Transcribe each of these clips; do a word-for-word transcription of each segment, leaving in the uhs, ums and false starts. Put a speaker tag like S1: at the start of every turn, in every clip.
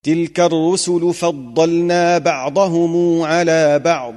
S1: تلك الرسل فضلنا بعضهم على بعض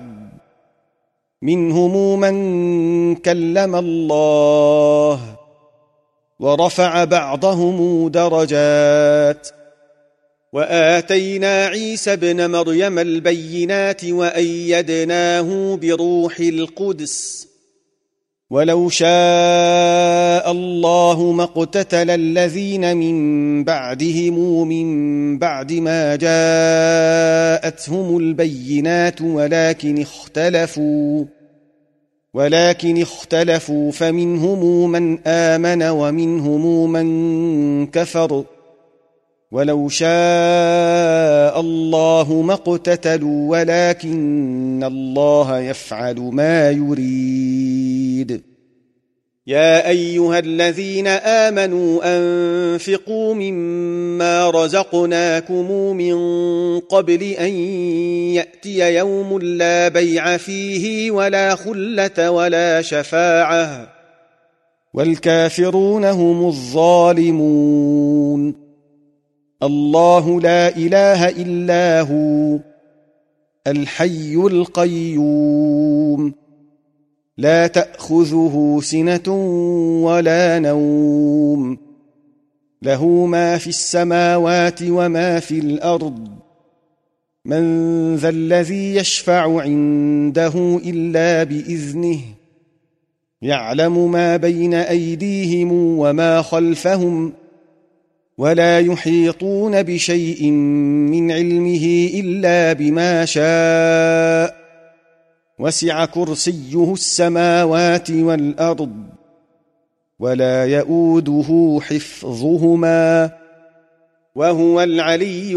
S1: منهم من كلم الله ورفع بعضهم درجات وآتينا عيسى ابن مريم البينات وأيدناه بروح القدس ولو شاء الله ما اقتتل الذين من بعدهم من بعد ما جاءتهم البينات ولكن اختلفوا ولكن اختلفوا فمنهم من آمن ومنهم من كفر ولو شاء الله ما اقتتلوا ولكن الله يفعل ما يريد يا أيها الذين آمنوا أنفقوا مما رزقناكم من قبل أن يأتي يوم لا بيع فيه ولا خلة ولا شفاعة والكافرون هم الظالمون الله لا إله إلا هو الحي القيوم لا تأخذه سنة ولا نوم له ما في السماوات وما في الأرض من ذا الذي يشفع عنده إلا بإذنه يعلم ما بين أيديهم وما خلفهم ولا يحيطون بشيء من علمه إلا بما شاء وسع كرسيه السماوات والأرض ولا يؤوده حفظهما وهو العلي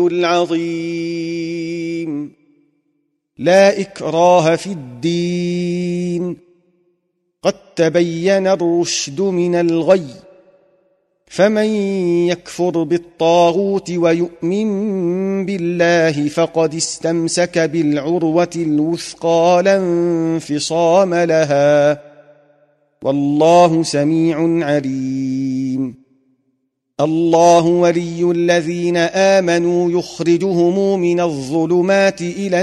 S1: العظيم لا إكراه في الدين قد تبين الرشد من الغي فمن يكفر بالطاغوت ويؤمن بالله فقد استمسك بالعروة الوثقى لا انفصام لها والله سميع عليم الله ولي الذين آمنوا يخرجهم من الظلمات إلى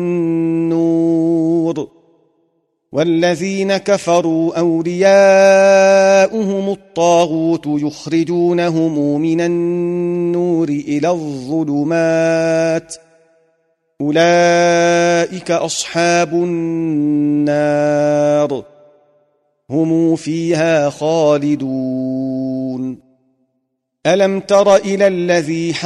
S1: النور والذين كفروا أولياؤهم الطاغوت يخرجونهم من النور إلى الظلمات أولئك أصحاب النار هم فيها خالدون ألم تر إلى الذي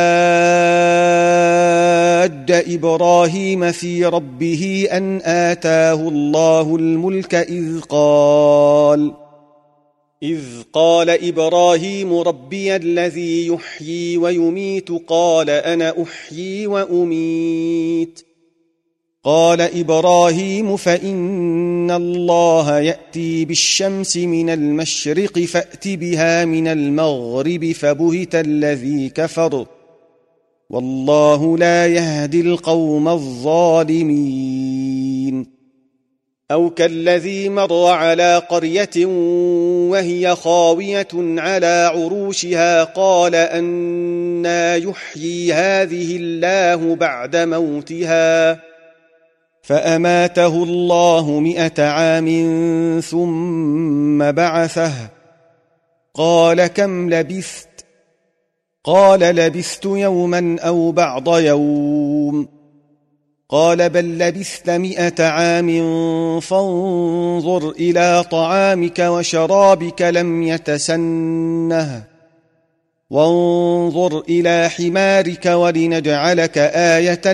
S1: حاج إبراهيم في ربه أن آتاه الله الملك إذ قال إذ قال إبراهيم ربي الذي يحيي ويميت قال أنا أحيي وأميت قال إبراهيم فإن الله يأتي بالشمس من المشرق فأت بها من المغرب فبهت الذي كفر والله لا يهدي القوم الظالمين أو كالذي مر على قرية وهي خاوية على عروشها قال أنى يحيي هذه الله بعد موتها فأماته الله مئة عام ثم بعثه قال كم لبثت قال لبثت يوما أو بعض يوم قال بل لبثت مئة عام فانظر إلى طعامك وشرابك لم يتسنه وانظر إلى حمارك ولنجعلك آية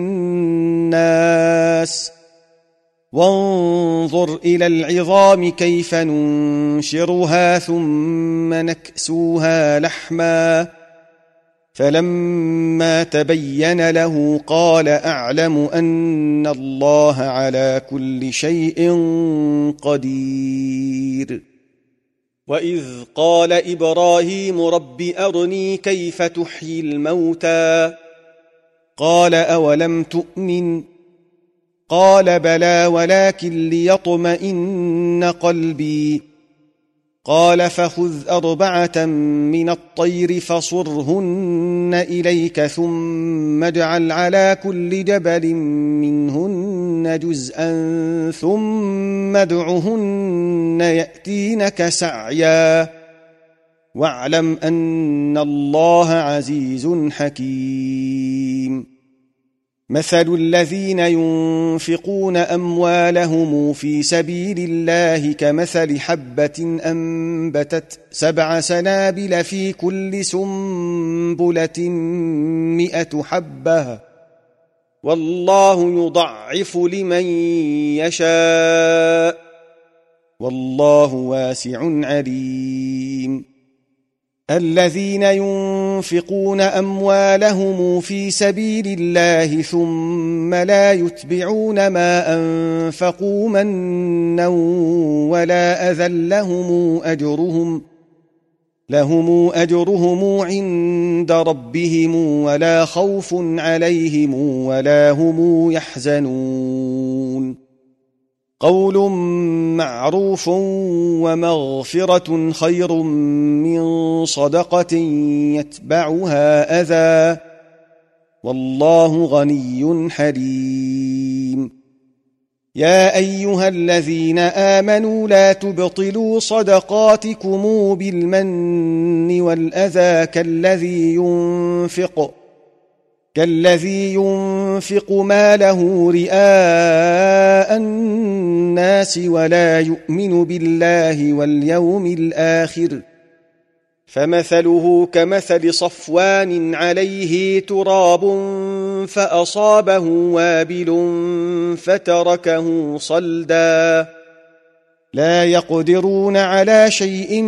S1: للناس وانظر إلى العظام كيف ننشرها ثم نكسوها لحما فلما تبين له قال أعلم أن الله على كل شيء قدير وإذ قال إبراهيم رب أرني كيف تحيي الموتى قال أولم تؤمن قال بلى ولكن ليطمئن قلبي قال فخذ أربعة من الطير فصرهن إليك ثم اجعل على كل جبل منهن جزءا ثم ادعهن يأتينك سعيا واعلم أن الله عزيز حكيم مثل الذين ينفقون أموالهم في سبيل الله كمثل حبة أنبتت سبع سنابل في كل سنبلة مئة حبة والله يضعف لمن يشاء والله واسع عليم الذين ينفقون أموالهم في سبيل الله ثم لا يتبعون ما أنفقوا منا ولا أذى لهم أجرهم لهم أجرهم عند ربهم ولا خوف عليهم ولا هم يحزنون قول معروف ومغفرة خير من صدقة يتبعها أذى والله غني حليم يا أيها الذين آمنوا لا تبطلوا صدقاتكم بالمن والأذى كالذي ينفق كالذي ينفق ماله رئاء الناس ولا يؤمن بالله واليوم الآخر فمثله كمثل صفوان عليه تراب فأصابه وابل فتركه صلدا لا يقدرون على شيء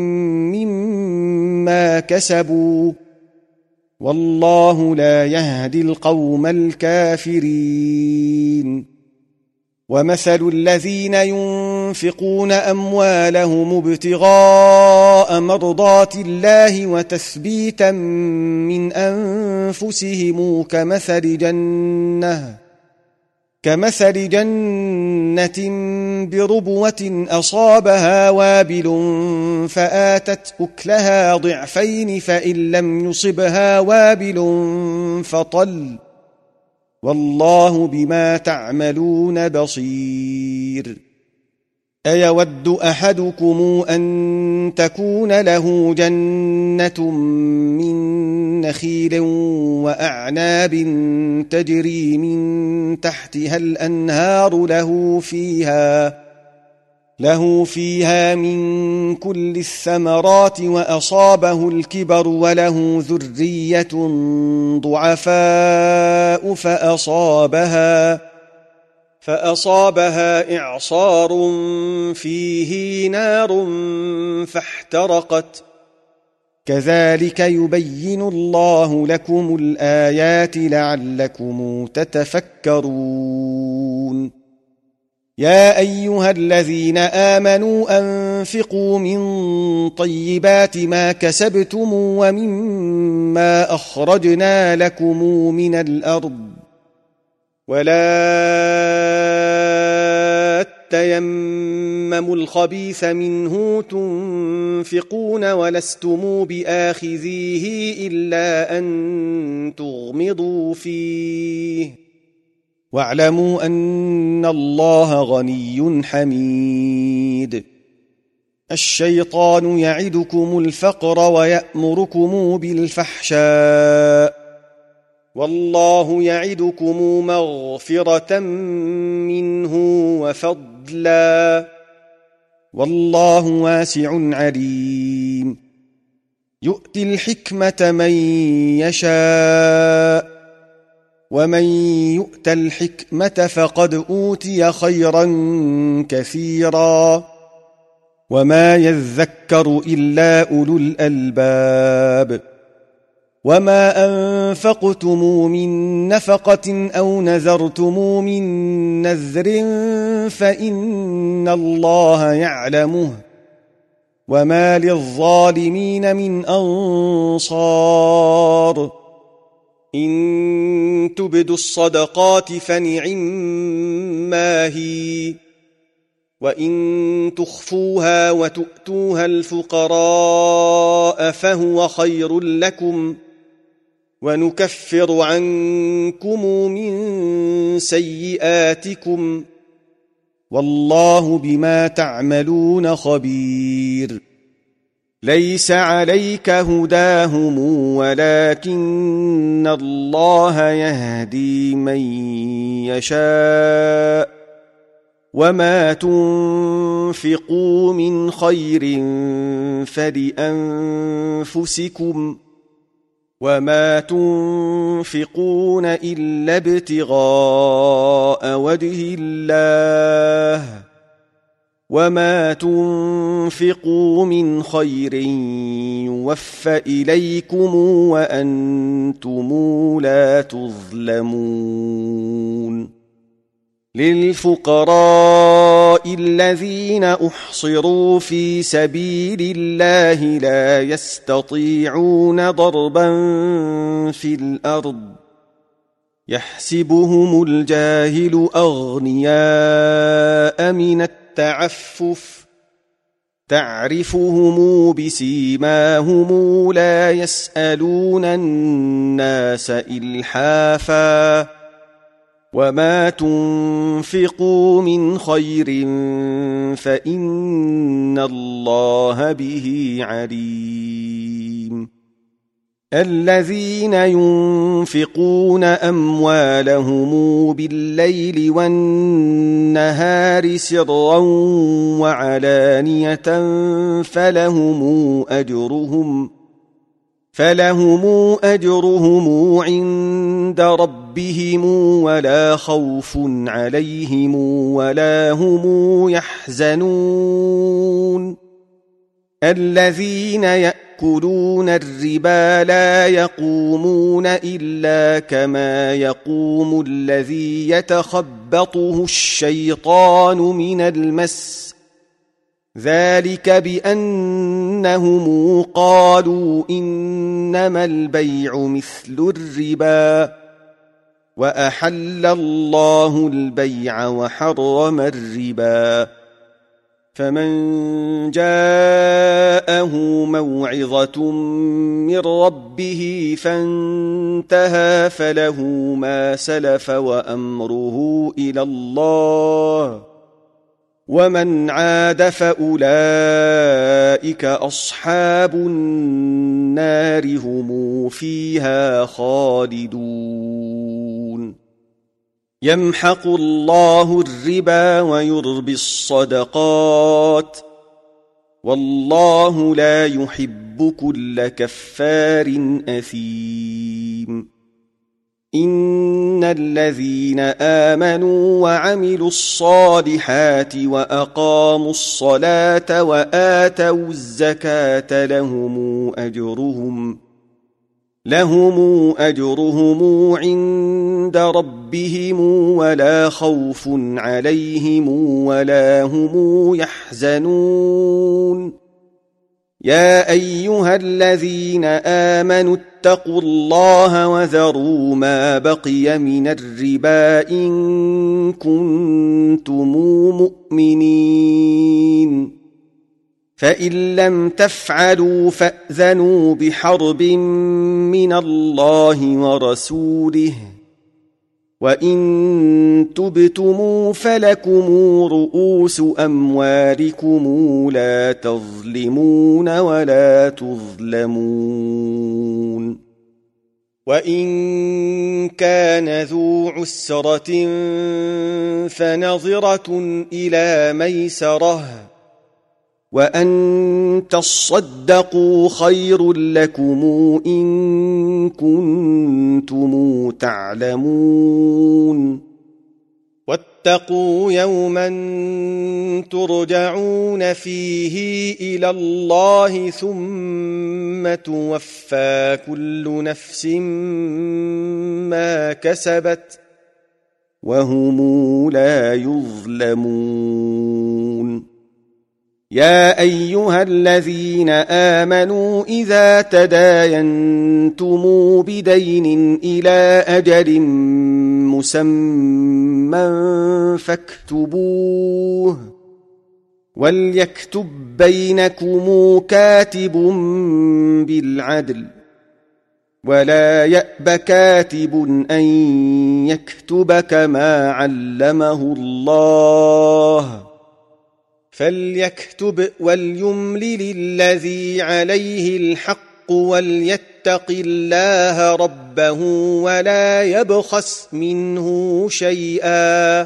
S1: مما كسبوا والله لا يهدي القوم الكافرين ومثل الذين ينفقون أموالهم ابتغاء مرضات الله وتثبيتا من أنفسهم كمثل جنة كمثل جنة بربوة أصابها وابل فآتت أكلها ضعفين فإن لم يصبها وابل فطل والله بما تعملون بصير أيود أحدكم أن تكون له جنة من نخيل وأعناب تجري من تحتها الأنهار له فيها له فيها من كل الثمرات وأصابه الكبر وله ذرية ضعفاء فأصابها فأصابها إعصار فيه نار فاحترقت كذلك يبين الله لكم الآيات لعلكم تتفكرون يا أيها الذين آمنوا أنفقوا من طيبات ما كسبتم ومما أخرجنا لكم من الأرض ولا تيمموا الخبيث منه تنفقون ولستم بآخذيه إلا أن تغمضوا فيه واعلموا أن الله غني حميد الشيطان يعدكم الفقر ويأمركم بالفحشاء والله يعدكم مغفرة منه وفضلا والله واسع عليم يؤتي الحكمة من يشاء ومن يؤت الحكمة فقد أوتي خيرا كثيرا وما يذكر إلا أولو الألباب وما أنفقتم من نفقة أو نذرتم من نذر فإن الله يعلمه وما للظالمين من أنصار إن تبدوا الصدقات فنعما هي وإن تخفوها وتؤتوها الفقراء فهو خير لكم ونكفر عنكم من سيئاتكم والله بما تعملون خبير ليس عليك هداهم ولكن الله يهدي من يشاء وما تنفقوا من خير فلأنفسكم وما تنفقون إلا ابتغاء وجه الله وما تنفقوا من خير يوفى إليكم وأنتم لا تظلمون للفقراء الذين أحصروا في سبيل الله لا يستطيعون ضربا في الأرض يحسبهم الجاهل أغنياء من التعفف تعرفهم بسيماهم لا يسألون الناس إلحافا وما تنفقوا من خير فإن الله به عليم الذين ينفقون أموالهم بالليل والنهار سرا وعلانية فلهم أجرهم فلهم أجرهم عند ربهم ولا خوف عليهم ولا هم يحزنون الذين يأكلون الربا لا يقومون إلا كما يقوم الذي يتخبطه الشيطان من المس ذلك بأنهم قالوا إنما البيع مثل الربا وأحل الله البيع وحرم الربا فمن جاءه موعظة من ربه فانتهى فله ما سلف وأمره إلى الله ومن عاد فأولئك أصحاب النار هم فيها خالدون يمحق الله الربا ويربي الصدقات والله لا يحب كل كفار أثيم إن الذين آمنوا وعملوا الصالحات وأقاموا الصلاة وآتوا الزكاة لهم أجرهم لهم أجرهم عند ربهم ولا خوف عليهم ولا هم يحزنون يا أيها الذين آمنوا اتقوا الله وذروا ما بقي من الربا إن كنتم مؤمنين فإن لم تفعلوا فأذنوا بحرب من الله ورسوله وإن تبتموا فلكم رؤوس أموالكم لا تظلمون ولا تظلمون وإن كان ذو عسرة فنظرة إلى ميسرة وأن تصدقوا خير لكم إن كنتم تعلمون واتقوا يوما ترجعون فيه إلى الله ثم توفى كل نفس ما كسبت وهم لا يظلمون يا أيها الذين آمنوا إذا تداينتم بدين إلى أجل مسمى فاكتبوه وليكتب بينكم كاتب بالعدل ولا يأب كاتب أن يكتب كما علمه الله فليكتب وليملل الذي عليه الحق وليتق الله ربه ولا يبخس منه شيئا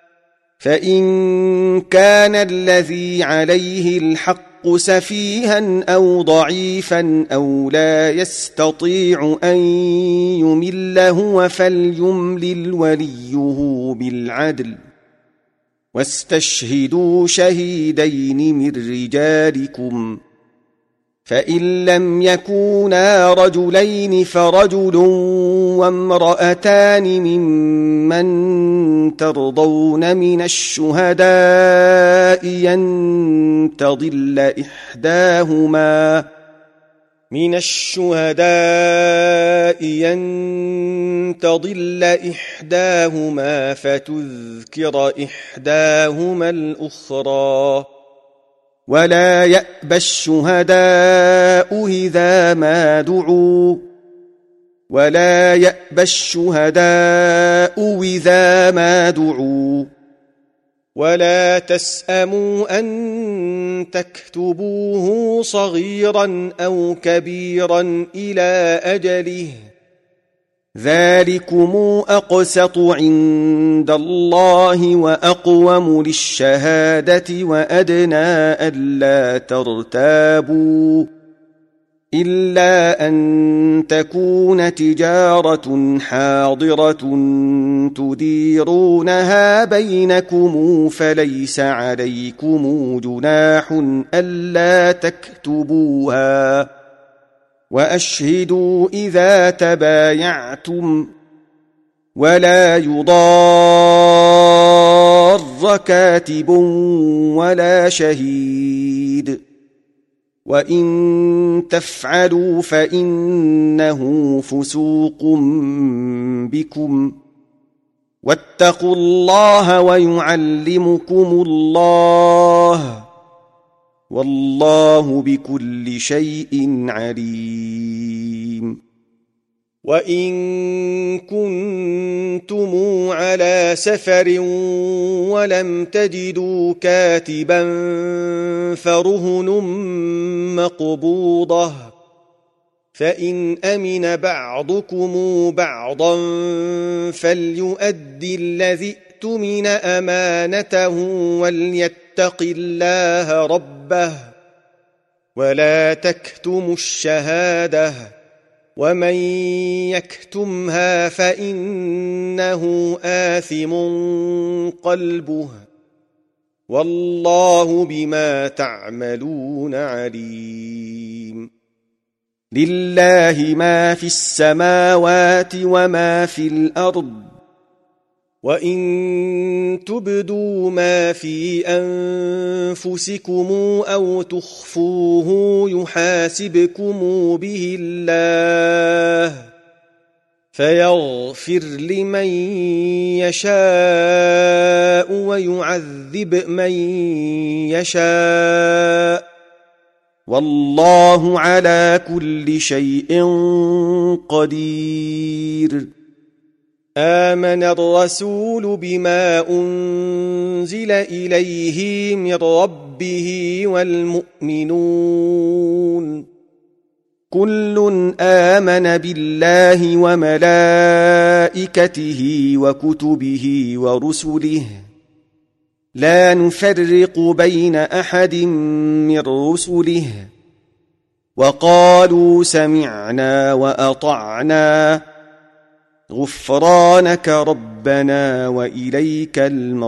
S1: فإن كان الذي عليه الحق سفيها أو ضعيفا أو لا يستطيع أن يمل هو فليملل وليه بالعدل واستشهدوا شهيدين من رجالكم فإن لم يكونا رجلين فرجل وامرأتان ممن ترضون من الشهداء أن تضل إحداهما من الشهداء أن تضل إحداهما فتذكر إحداهما الأخرى ولا يأبى الشهداء إذا ما دعوا ولا يأبى الشهداء إذا ما دعوا ولا تسأموا أن تكتبوه صغيرا أو كبيرا إلى أجله ذلكم أقسط عند الله وأقوم للشهادة وأدنى ألا ترتابوا إلا أن تكون تجارة حاضرة تديرونها بينكم فليس عليكم جناح ألا تكتبوها وأشهدوا إذا تبايعتم ولا يضار كاتب ولا شهيد وإن تفعلوا فإنه فسوق بكم واتقوا الله ويعلمكم الله والله بكل شيء عليم وإن كنتم على سفر ولم تجدوا كاتبا فرهن مقبوضة فإن أمن بعضكم بعضا فليؤدي الذي اؤتمن أمانته وليتق الله ربه ولا تكتموا الشهادة ومن يكتمها فإنه آثم قلبه والله بما تعملون عليم لله ما في السماوات وما في الأرض وإن تبدوا ما في أنفسكم أو تخفوه يحاسبكم به الله فيغفر لمن يشاء ويعذب من يشاء والله على كل شيء قدير آمن الرسول بما أنزل إليه من ربه والمؤمنون كل آمن بالله وملائكته وكتبه ورسله لا نفرق بين أحد من رسله وقالوا سمعنا وأطعنا غفرانك ربنا وإليك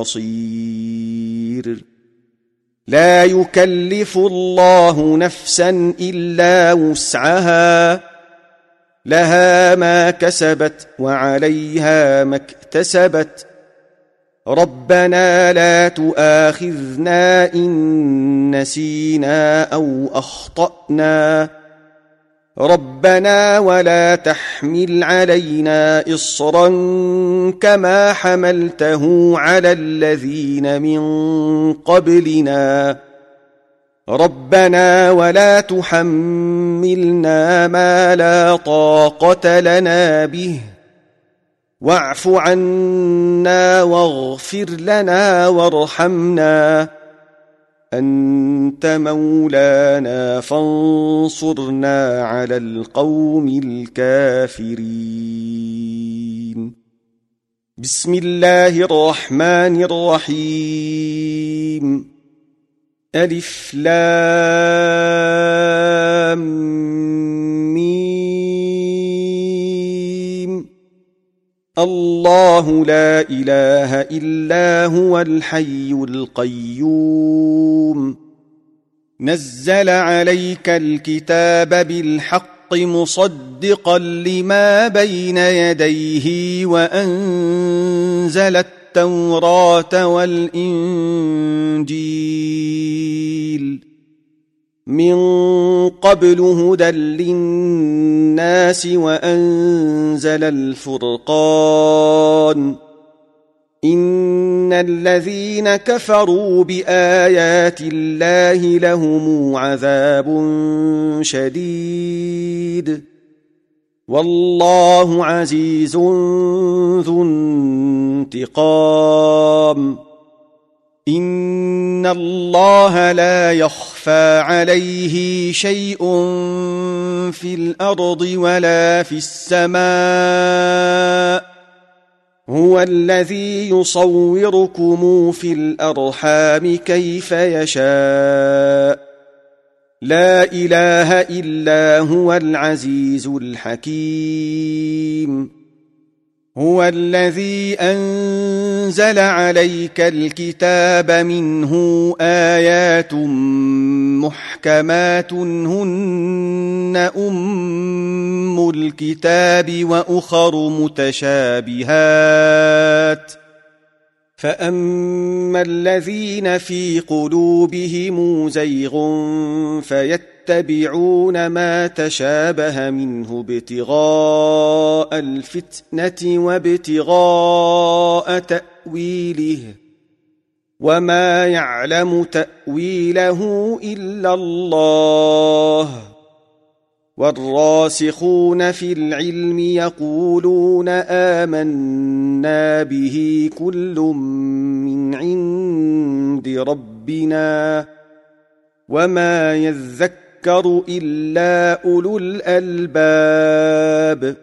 S1: المصير لا يكلف الله نفسا إلا وسعها لها ما كسبت وعليها ما اكتسبت ربنا لا تؤاخذنا إن نسينا أو أخطأنا ربنا ولا تحمل علينا إصرا كما حملته على الذين من قبلنا ربنا ولا تحملنا ما لا طاقة لنا به واعف عنا واغفر لنا وارحمنا أنت مولانا فانصرنا على القوم الكافرين. بسم الله الرحمن الرحيم. ألف لام ميم. الله لا إله إلا هو الحي القيوم نزل عليك الكتاب بالحق مصدقا لما بين يديه وأنزل التوراة والإنجيل من قبل هدى للناس وأنزل الفرقان إن الذين كفروا بآيات الله لهم عذاب شديد والله عزيز ذو انتقام. إن الله لا يخفى عليه شيء في الأرض ولا في السماء هو الذي يصوركم في الأرحام كيف يشاء لا إله إلا هو العزيز الحكيم. هو الذي أنزل عليك الكتاب منه آيات محكمات هن أم الكتاب وأخر متشابهات فأما الذين في قلوبهم زيغ فيتبعون ما تشابه منه ابتغاء الفتنة وابتغاء تأويله وما يعلم تأويله إلا الله والراسخون في العلم يقولون آمنا به كل من عند ربنا وما يذكر إلا أولو الألباب.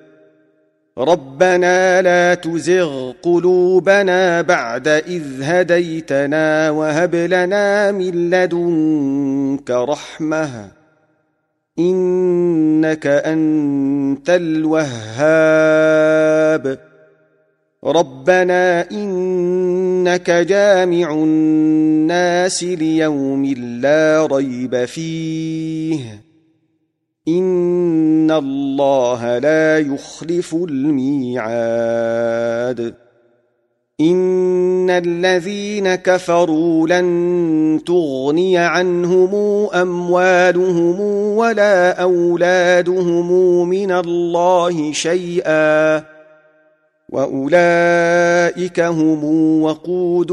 S1: ربنا لا تزغ قلوبنا بعد إذ هديتنا وهب لنا من لدنك رحمة إنك أنت الوهاب. ربنا إنك جامع الناس ليوم لا ريب فيه إن الله لا يخلف الميعاد. إن الذين كفروا لن تغني عنهم أموالهم ولا أولادهم من الله شيئا وأولئك هم وقود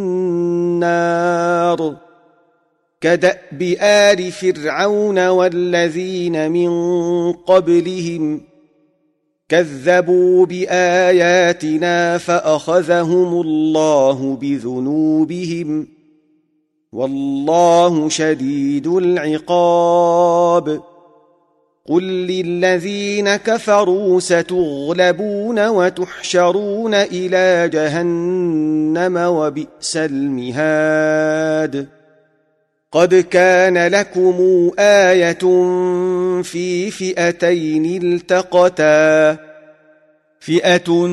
S1: النار كدأب آل فرعون والذين من قبلهم كذبوا بآياتنا فأخذهم الله بذنوبهم والله شديد العقاب. قل للذين كفروا ستغلبون وتحشرون إلى جهنم وبئس المهاد. قد كان لكم آية في فئتين التقتا فئة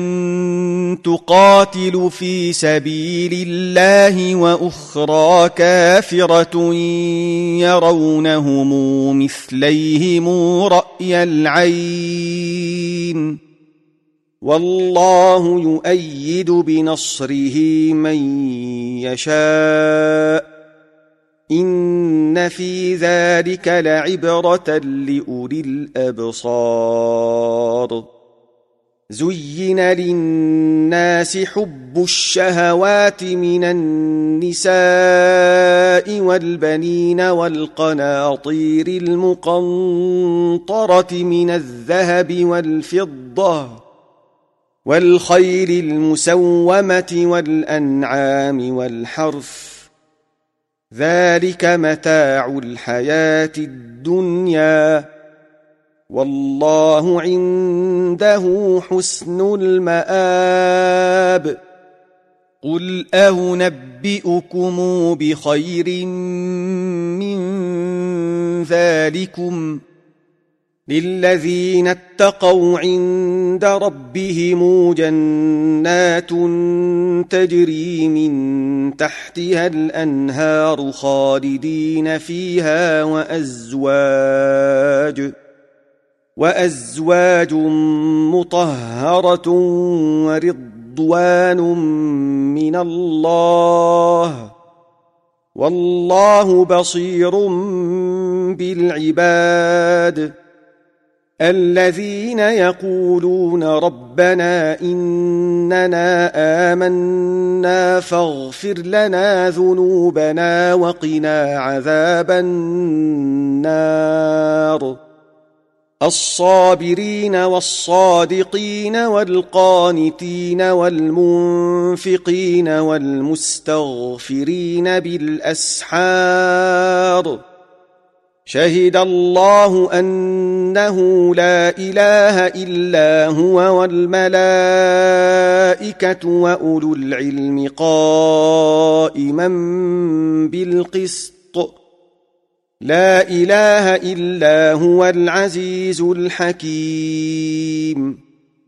S1: تقاتل في سبيل الله وأخرى كافرة يرونهم مثليهم رأي العين والله يؤيد بنصره من يشاء إن في ذلك لعبرة لأولي الأبصار. زين للناس حب الشهوات من النساء والبنين والقناطير المقنطرة من الذهب والفضة والخيل المسومة والأنعام والحرث، ذلك متاع الحياة الدنيا، والله عنده حسن المآب. قل أنبئكم بخير من ذلكم للذين اتقوا عند ربهم جنات تجري من تحتها الأنهار خالدين فيها وأزواج وأزواج مطهرة ورضوان من الله، والله بصير بالعباد. الذين يقولون ربنا إننا آمنا فاغفر لنا ذنوبنا وقنا عذاب النار، الصابرين والصادقين والقانتين والمنفقين والمستغفرين بالأسحار، شهد الله أنه لا إله إلا هو والملائكة وأولو العلم قائما بالقسط، لا إله إلا هو العزيز الحكيم.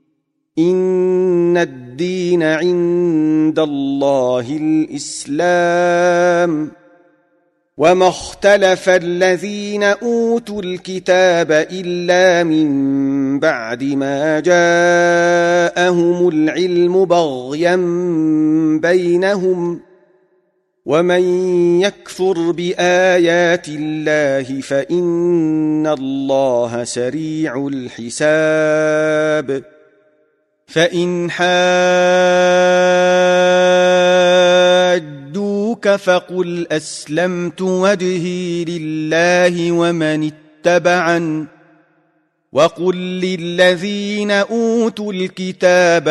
S1: إن الدين عند الله الإسلام، وما اختلف الذين أوتوا الكتاب إلا من بعد ما جاءهم العلم بغيا بينهم، ومن يكفر بآيات الله فإن الله سريع الحساب. فإن حاجوك فقل أسلمت وجهي لله ومن اتبعن، وقل للذين أوتوا الكتاب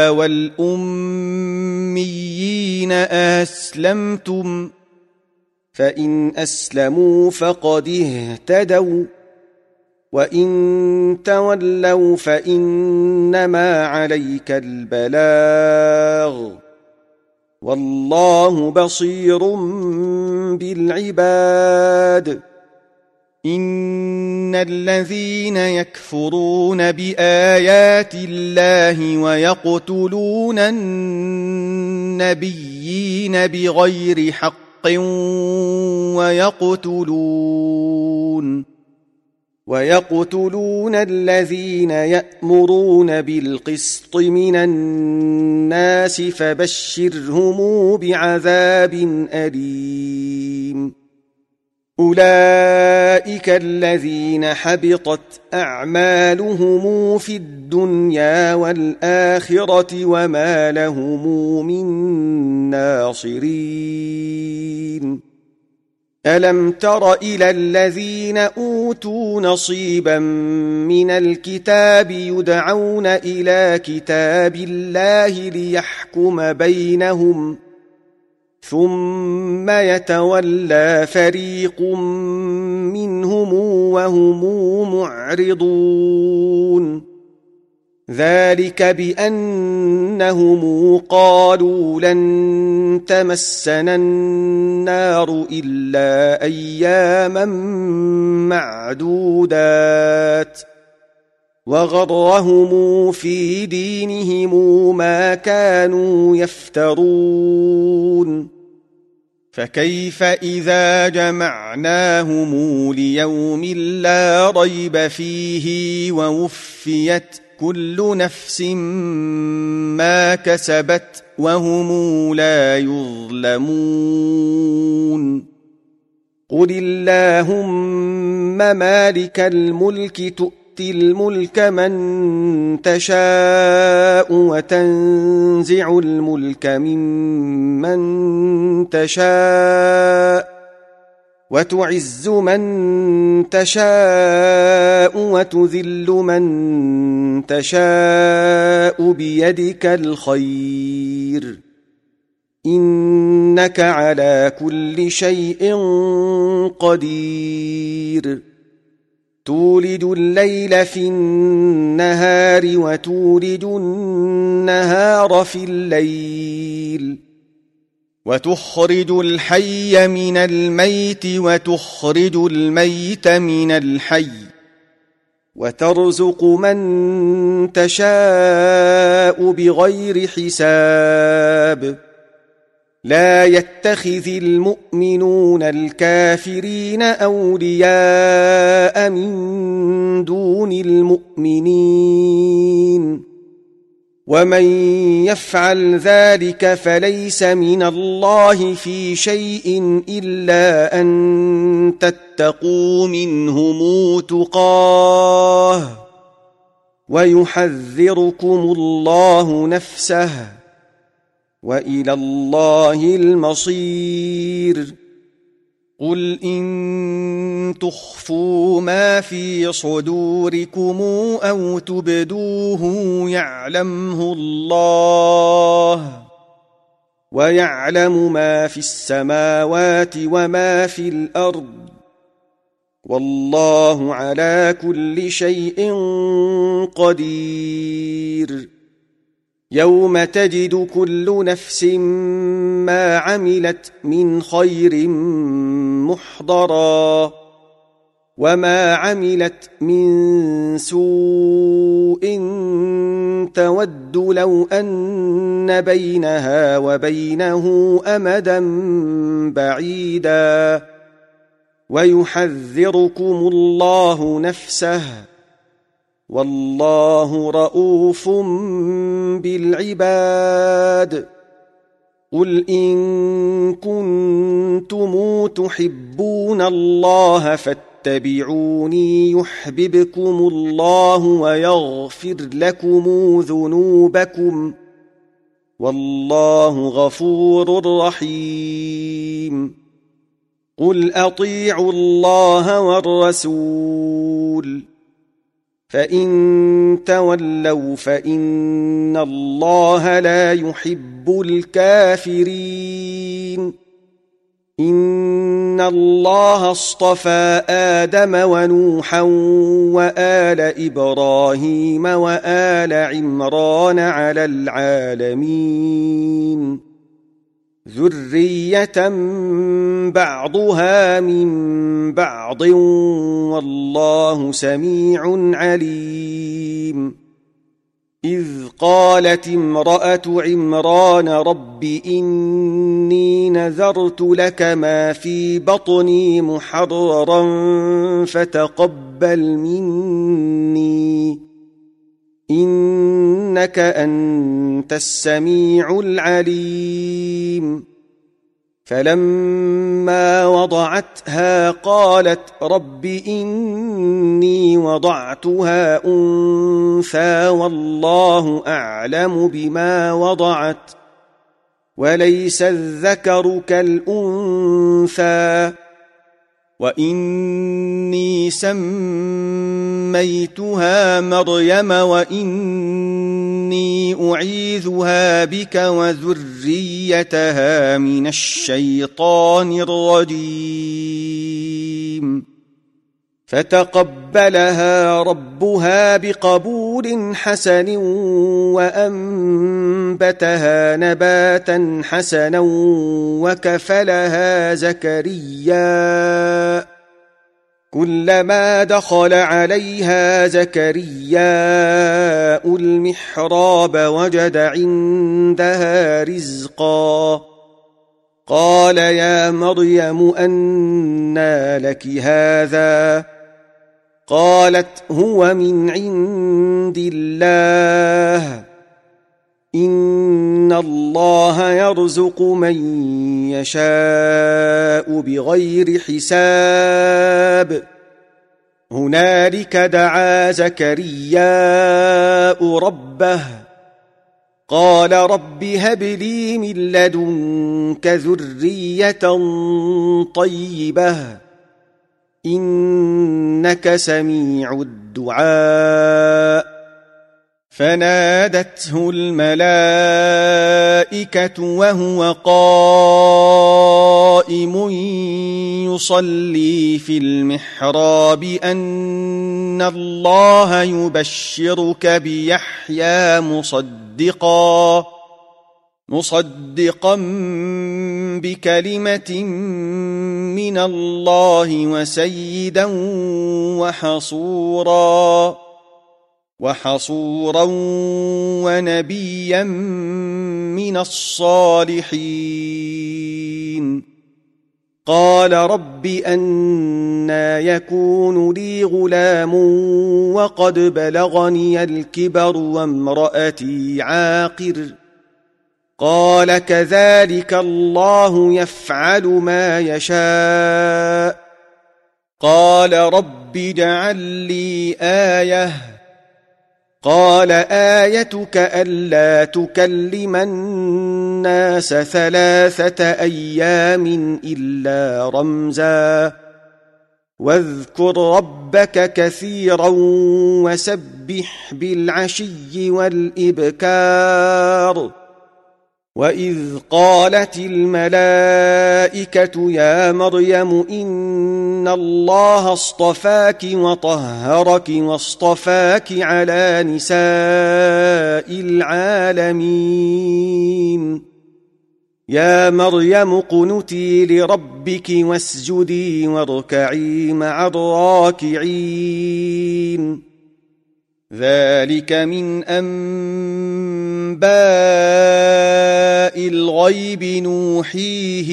S1: والأميين أسلمتم، فإن أسلموا فقد اهتدوا، وإن تولوا فإنما عليك البلاغ، والله بصير بالعباد. إن الذين يكفرون بآيات الله ويقتلون النبيين بغير حق ويقتلون ويقتلون الذين يأمرون بالقسط من الناس فبشرهم بعذاب أليم. أولئك الذين حبطت أعمالهم في الدنيا والآخرة وما لهم من ناصرين. ألم تر إلى الذين أوتوا نصيبا من الكتاب يدعون إلى كتاب الله ليحكم بينهم ثم يتولى فريق منهم وهم معرضون. ذلك بأنهم قالوا لن تمسنا النار إلا أياما معدودات، وغرهم في دينهم ما كانوا يفترون. فكيف إذا جمعناهم ليوم لا ريب فيه ووفيت كل نفس ما كسبت وهم لا يظلمون. قل اللهم مالك الملك تؤتي تؤتي الملك من تشاء وتنزع الملك ممن تشاء وتعز من تشاء وتذل من تشاء بيدك الخير إنك على كل شيء قدير تولد الليل في النهار وتولد النهار في الليل وتخرج الحي من الميت وتخرج الميت من الحي وترزق من تشاء بغير حساب لا يتخذ المؤمنون الكافرين أولياء من دون المؤمنين ومن يفعل ذلك فليس من الله في شيء إلا أن تتقوا منهم تقاه ويحذركم الله نفسه وإلى الله المصير قل إن تخفوا ما في صدوركم أو تبدوه يعلمه الله ويعلم ما في السماوات وما في الأرض والله على كل شيء قدير يوم تجد كل نفس ما عملت من خير محضرا وما عملت من سوء تود لو أن بينها وبينه أمدا بعيدا ويحذركم الله نفسه والله رؤوف بالعباد قل إن كنتم تحبون الله فاتبعوني يحببكم الله ويغفر لكم ذنوبكم والله غفور رحيم قل أطيعوا الله والرسول فإن تولوا فإن الله لا يحب الكافرين إن الله اصطفى آدم ونوحا وآل إبراهيم وآل عمران على العالمين ذرية بعضها من بعض والله سميع عليم إذ قالت امرأة عمران رب إني نذرت لك ما في بطني محررا فتقبل مني إنك أنت السميع العليم فلما وضعتها قالت رب إني وضعتها أنثى والله أعلم بما وضعت وليس الذكر كالأنثى وإني سميتها مريم وإني أعيذها بك وذريتها من الشيطان الرجيم فتقبلها ربها بقبول حسن وأنبتها نباتا حسنا وكفلها زكريا كلما دخل عليها زكرياء المحراب وجد عندها رزقا قال يا مريم أنى لك هذا قالت هو من عند الله إن الله يرزق من يشاء بغير حساب هنالك دعا زكرياء ربه قال رب هب لي من لدنك ذرية طيبة إنك سميع الدعاء فنادته الملائكة وهو قائم يصلي في المحراب أن الله يبشرك بيحيى مصدقا مصدقا بكلمة من الله وسيدا وحصورا وحصورا ونبيا من الصالحين قال رب أنى يكون لي غلام وقد بلغني الكبر وامرأتي عاقر قال كذلك الله يفعل ما يشاء قال رب اجعل لي آية قال آيتك ألا تكلم الناس ثلاثة أيام إلا رمزا واذكر ربك كثيرا وسبح بالعشي والإبكار وإذ قالت الملائكة يا مريم إن الله اصطفاك وطهرك واصطفاك على نساء العالمين يا مريم اقنتي لربك واسجدي واركعي مع الراكعين ذلك من أنباء الغيب نوحيه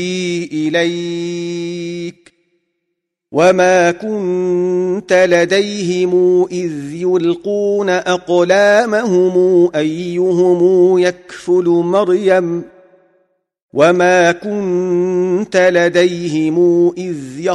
S1: إليك وما كنت لديهم إذ يلقون أقلامهم أيهم يكفل مريم وما كنت لديهم إذ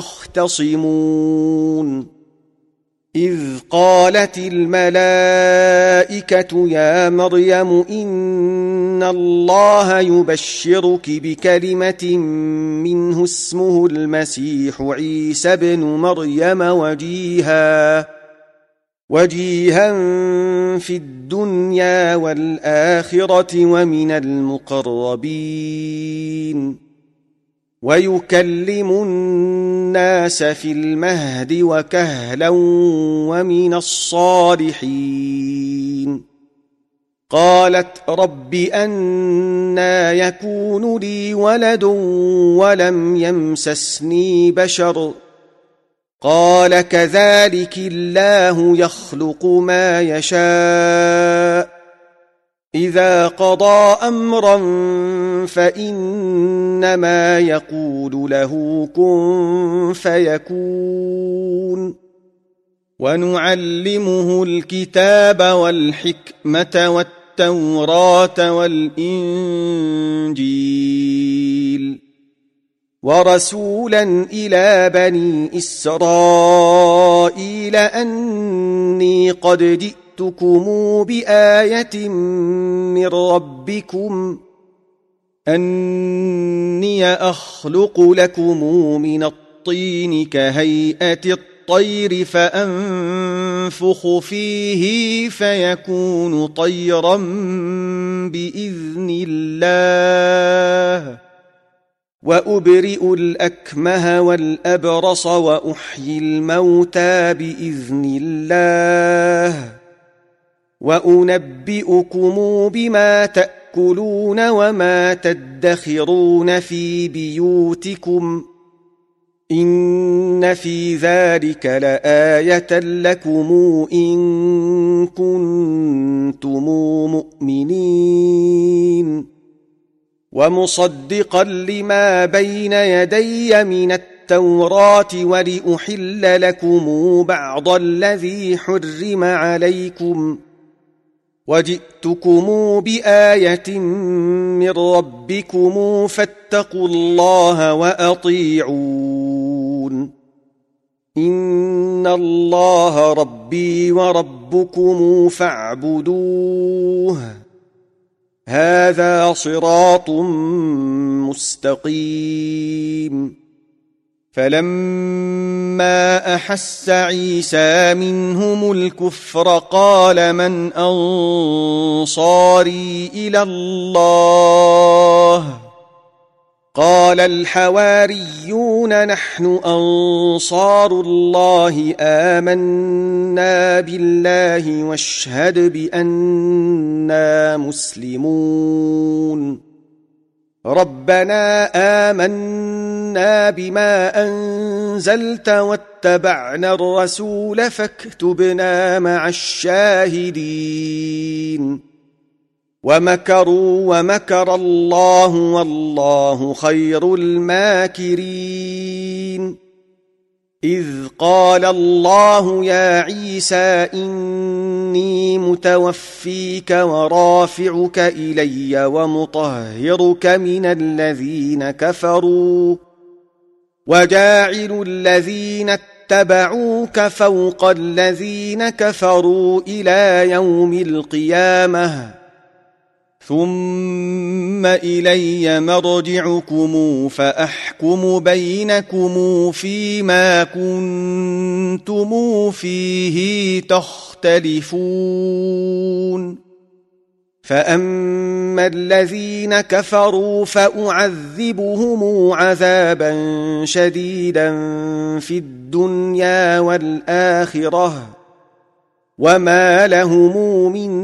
S1: يختصمون إذ قالت الملائكة يا مريم إن الله يبشرك بكلمة منه اسمه المسيح عيسى بن مريم وجيها وجيها في الدنيا والآخرة ومن المقربين ويكلم الناس في المهد وكهلا ومن الصالحين قالت رب أنى يكون لي ولد ولم يمسسني بشر قال كذلك الله يخلق ما يشاء إذا قضى أمرا فإنما يقول له كن فيكون ونعلمه الكتاب والحكمة والتوراة والإنجيل ورسولا إلى بني إسرائيل أني قد جئتكم بآية من ربكم أني أخلق لكم من الطين كهيئة الطير فأنفخ فيه فيكون طيرا بإذن الله وأبرئ الأكمه والأبرص وأحيي الموتى بإذن الله وأنبئكم بما تأكلون وما تدخرون في بيوتكم إن في ذلك لآية لكم إن كنتم مؤمنين ومصدقا لما بين يدي من التوراة ولأحل لكم بعض الذي حرم عليكم وجئتكم بآية من ربكم فاتقوا الله وأطيعون إن الله ربي وربكم فاعبدوه هذا صراط مستقيم فلما أحس عيسى منهم الكفر قال من أنصاري إلى الله قال الحواريون نحن أنصار الله آمنا بالله واشهد بأننا مسلمون ربنا آمنا بما أنزلت واتبعنا الرسول فاكتبنا مع الشاهدين ومكروا ومكر الله والله خير الماكرين إذ قال الله يا عيسى إني متوفيك ورافعك إلي ومطهرك من الذين كفروا وجاعل الذين اتبعوك فوق الذين كفروا إلى يوم القيامة ثم إلي مرجعكم فأحكم بينكم فيما كنتم فيه تختلفون فأما الذين كفروا فأعذبهم عذابا شديدا في الدنيا والآخرة وما لهم من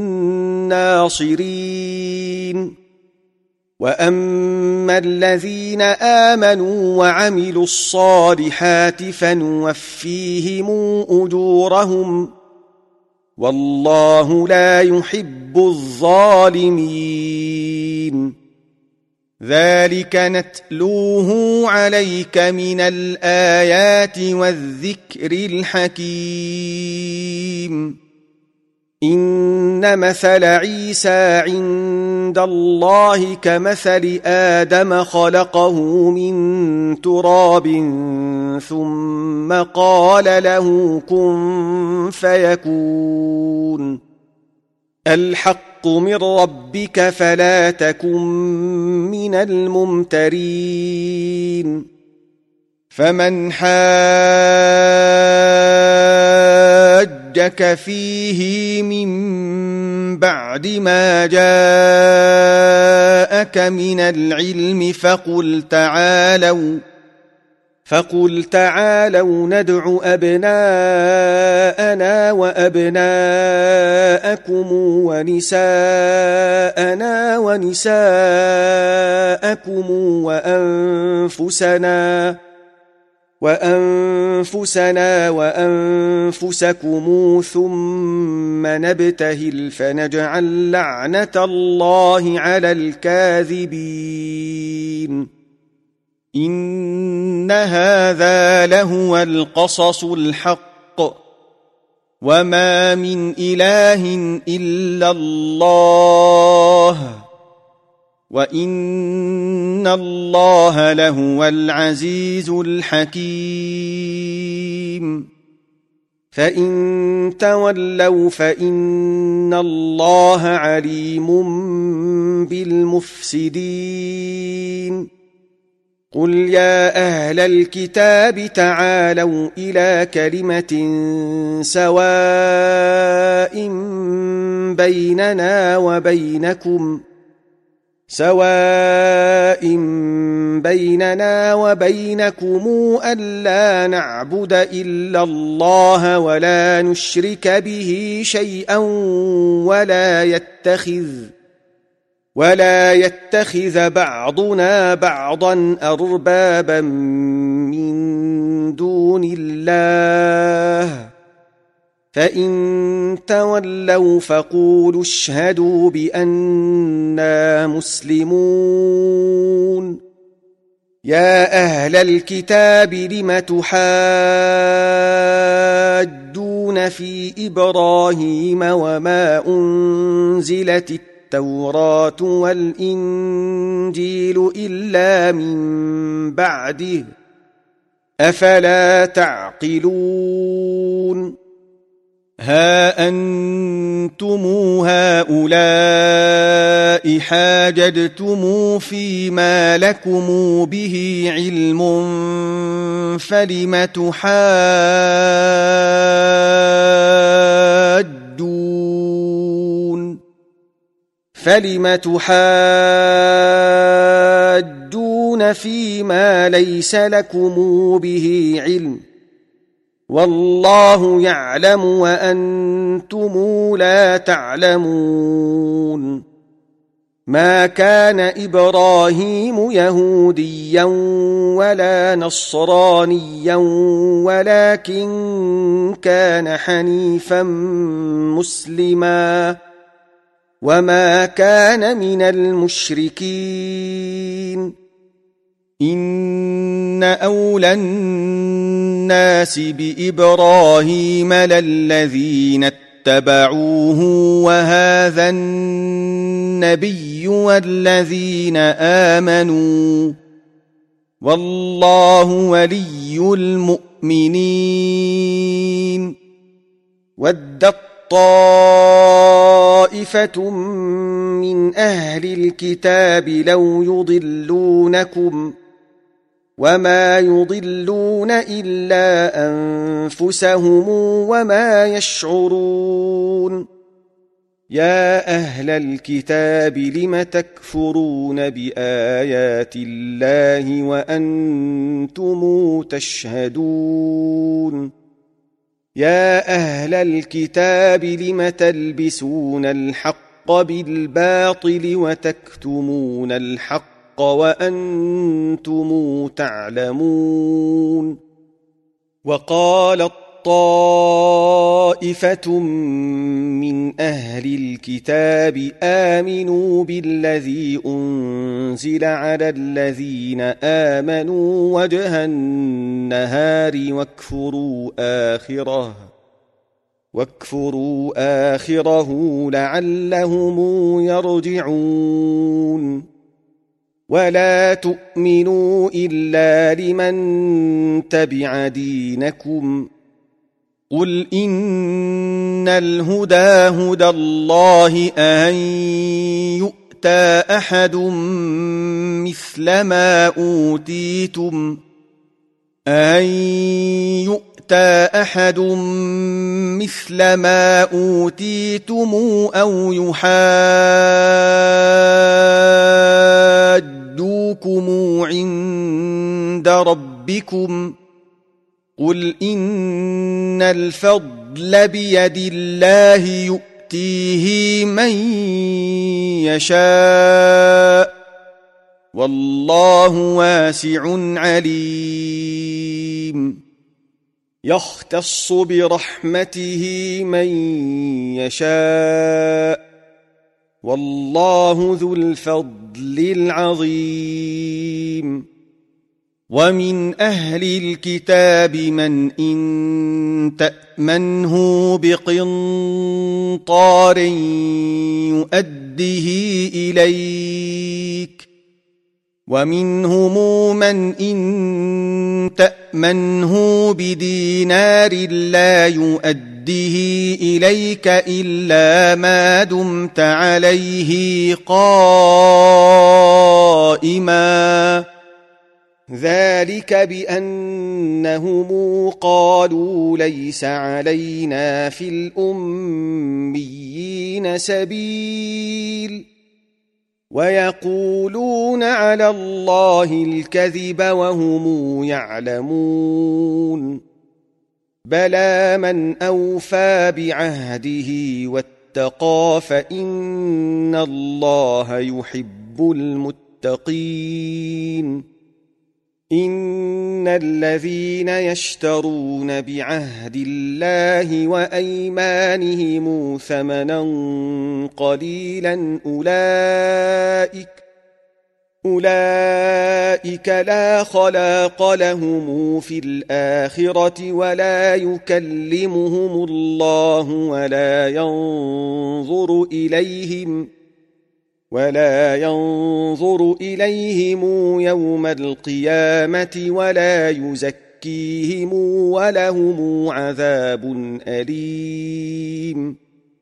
S1: ناصرين وأما الذين آمنوا وعملوا الصالحات فنوفيهم أجورهم والله لا يحب الظالمين ذلك نتلوه عليك من الآيات والذكر الحكيم إن مثل عيسى عند الله كمثل آدم خلقه من تراب ثم قال له كن فيكون الحق من ربك فلا تكن من الممترين فمن حاجك فيه من بعد ما جاءك من العلم فقل تعالوا فقل تعالوا ندع أبناءنا وأبناءكم ونساءنا ونساءكم وأنفسنا وأنفسنا وأنفسكم ثم نبتهل فنجعل لعنة الله على الكاذبين إن هذا لهو القصص الحق وما من إله إلا الله وإن الله لهو العزيز الحكيم فإن تولوا فإن الله عليم بالمفسدين قل يا أهل الكتاب تعالوا إلى كلمة سواء بيننا وبينكم سواء بيننا وبينكم ألا نعبد إلا الله ولا نشرك به شيئا ولا يتخذ ولا يتخذ بعضنا بعضا أربابا من دون الله فإن تولوا فقولوا اشهدوا بأننا مسلمون يا أهل الكتاب لم تحاجون في إبراهيم وما أنزلت التوراة والإنجيل إلا من بعده أفلا تعقلون ها أنتم هؤلاء حاججتم فيما لكم به علم فلم تحاجون فلم تحاجون فيما ليس لكم به علم والله يعلم وأنتم لا تعلمون ما كان إبراهيم يهوديا ولا نصرانيا ولكن كان حنيفا مسلما وما كان من المشركين إن أولى الناس بإبراهيم للذين اتبعوه وهذا النبي والذين آمنوا والله ولي المؤمنين ودت طائفة من أهل الكتاب لو يضلونكم وما يضلون إلا أنفسهم وما يشعرون يا أهل الكتاب لم تكفرون بآيات الله وأنتم تشهدون يا أهل الكتاب لم تلبسون الحق بالباطل وتكتمون الحق وأنتم تعلمون وقالت طائفة من أهل الكتاب آمنوا بالذي أنزل على الذين آمنوا وجه النهار واكفروا آخره واكفروا آخره لعلهم يرجعون ولا تؤمنوا إلا لمن تبع دينكم قل إن الهدى هدى الله أن يؤتى أحد مثل ما أوتيتم أن يؤتى أحد مثل ما أوتيتم أو يحاجوكم عند ربكم قل إن الفضل بيد الله يؤتيه من يشاء والله واسع عليم يختص برحمته من يشاء والله ذو الفضل العظيم ومن أهل الكتاب من إن تأمنه بقنطار يؤده إليك ومنهم من إن تأمنه بدينار لا يؤده إليك إلا ما دمت عليه قائما ذلك بأنهم قالوا ليس علينا في الأميين سبيل ويقولون على الله الكذب وهم يعلمون بلى من أوفى بعهده واتقى فإن الله يحب المتقين إن الذين يشترون بعهد الله وأيمانهم ثمنا قليلا أولئك أولئك لا خلاق لهم في الآخرة ولا يكلمهم الله ولا ينظر إليهم ولا ينظر إليهم يوم القيامة ولا يزكيهم يزكيهم ولهم عذاب أليم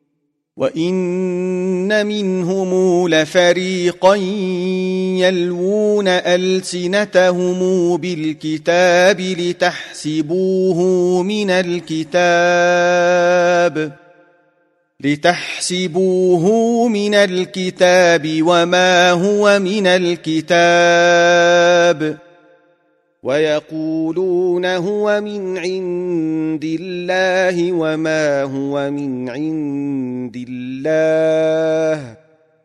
S1: وإن منهم لفريقا يلوون ألسنتهم بالكتاب لتحسبوه من الكتاب لتحسبوه من الكتاب وما هو من الكتاب ويقولون هو من عند الله وما هو من عند الله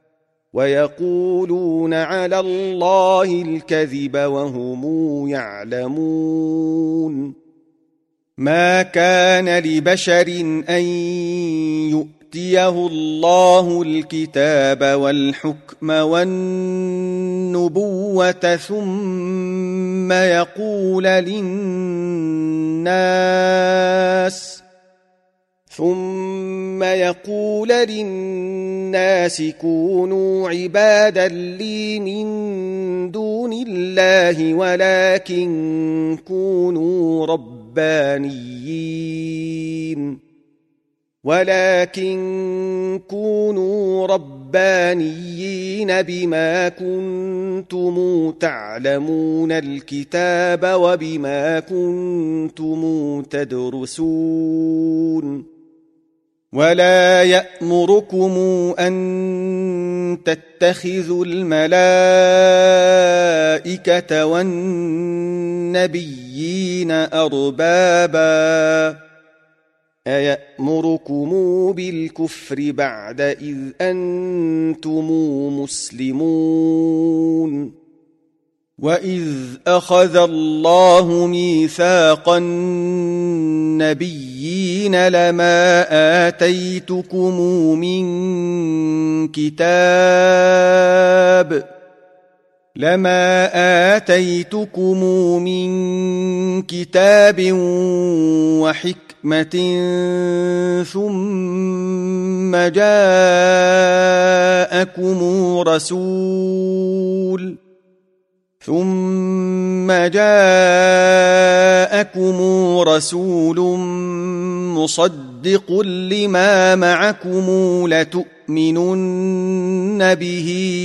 S1: ويقولون على الله الكذب وهم يعلمون ما كان لبشر أن يؤتيه الله الكتاب والحكم والنبوة ثم يقول للناس ثم يقول للناس كونوا عبادا لي من دون الله ولكن كونوا ربانيين ولكن كونوا ربانيين بما كنتم تعلمون الكتاب وبما كنتم تدرسون ولا يأمركم أن تتخذوا الملائكة والنبيين أربابا أيأمركم بالكفر بعد إذ أنتم مسلمون وإذ أخذ الله ميثاق النبيين لما آتيتكم من كتاب لما آتيتكم من كتاب وحكمة ثم جاءكم رسول ثم جاءكم رسول مصدق لما معكم لتؤمنن به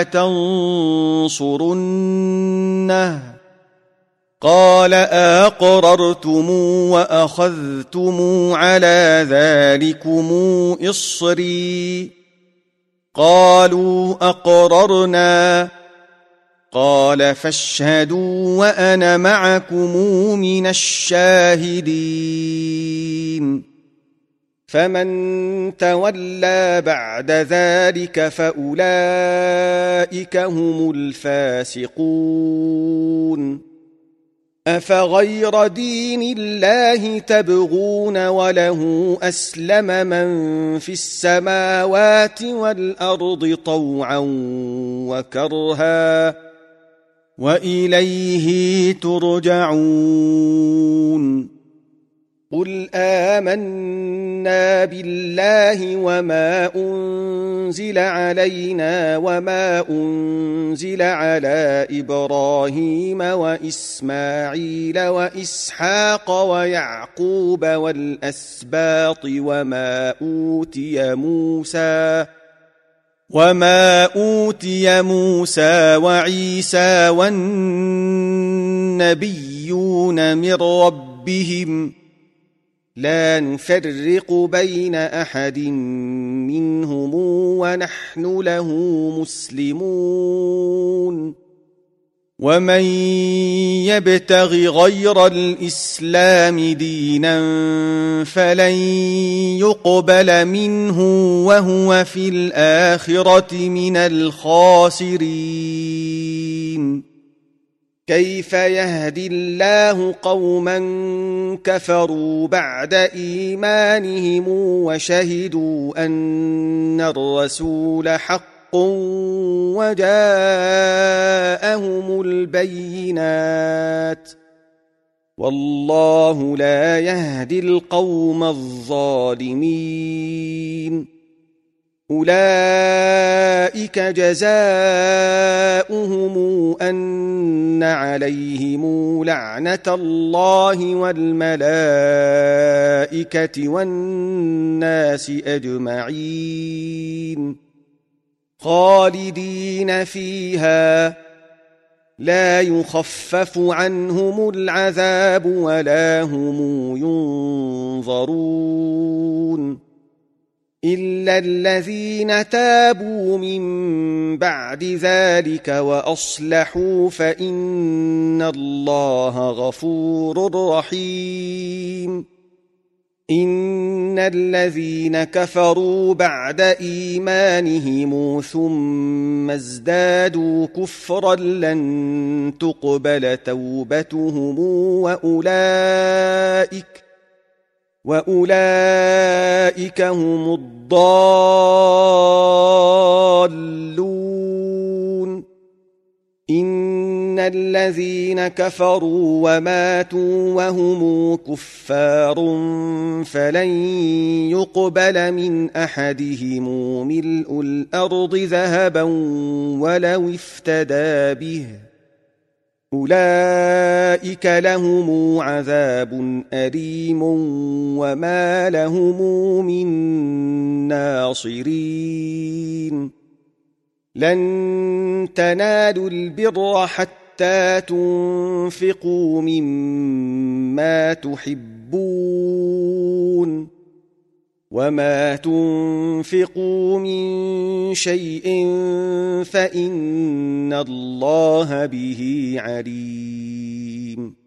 S1: ولتنصرنه قال أقررتم وأخذتم على ذلكم إصري قالوا أقررنا قال فاشهدوا وأنا معكم من الشاهدين فمن تولى بعد ذلك فأولئك هم الفاسقون أفغير دين الله تبغون وله أسلم من في السماوات والأرض طوعا وكرها وإليه ترجعون قل آمنا بالله وما أنزل علينا وما أنزل على إبراهيم وإسماعيل وإسحاق ويعقوب والأسباط وما أوتي موسى وما أوتي موسى وعيسى والنبيون من ربهم لا نفرق بين أحد منهم ونحن له مسلمون ومن يبتغ غير الإسلام دينا فلن يقبل منه وهو في الآخرة من الخاسرين كيف يهدي الله قوما كفروا بعد إيمانهم وشهدوا أن الرسول حق وجاءهم البينات والله لا يهدي القوم الظالمين أولئك جزاؤهم أن عليهم لعنة الله والملائكة والناس أجمعين خالدين فيها لا يخفف عنهم العذاب ولا هم ينظرون إلا الذين تابوا من بعد ذلك وأصلحوا فإن الله غفور رحيم إن الذين كفروا بعد إيمانهم ثم ازدادوا كفرا لن تقبل توبتهم وأولئك وأولئك هم الضالون إن الذين كفروا وماتوا وهم كفار فلن يقبل من أحدهم ملء الأرض ذهبا ولو افتدى به أولئك لهم عذاب أليم وما لهم من ناصرين لن تنالوا البر حتى تنفقوا مما تحبون وما تنفقوا من شيء فإن الله به عليم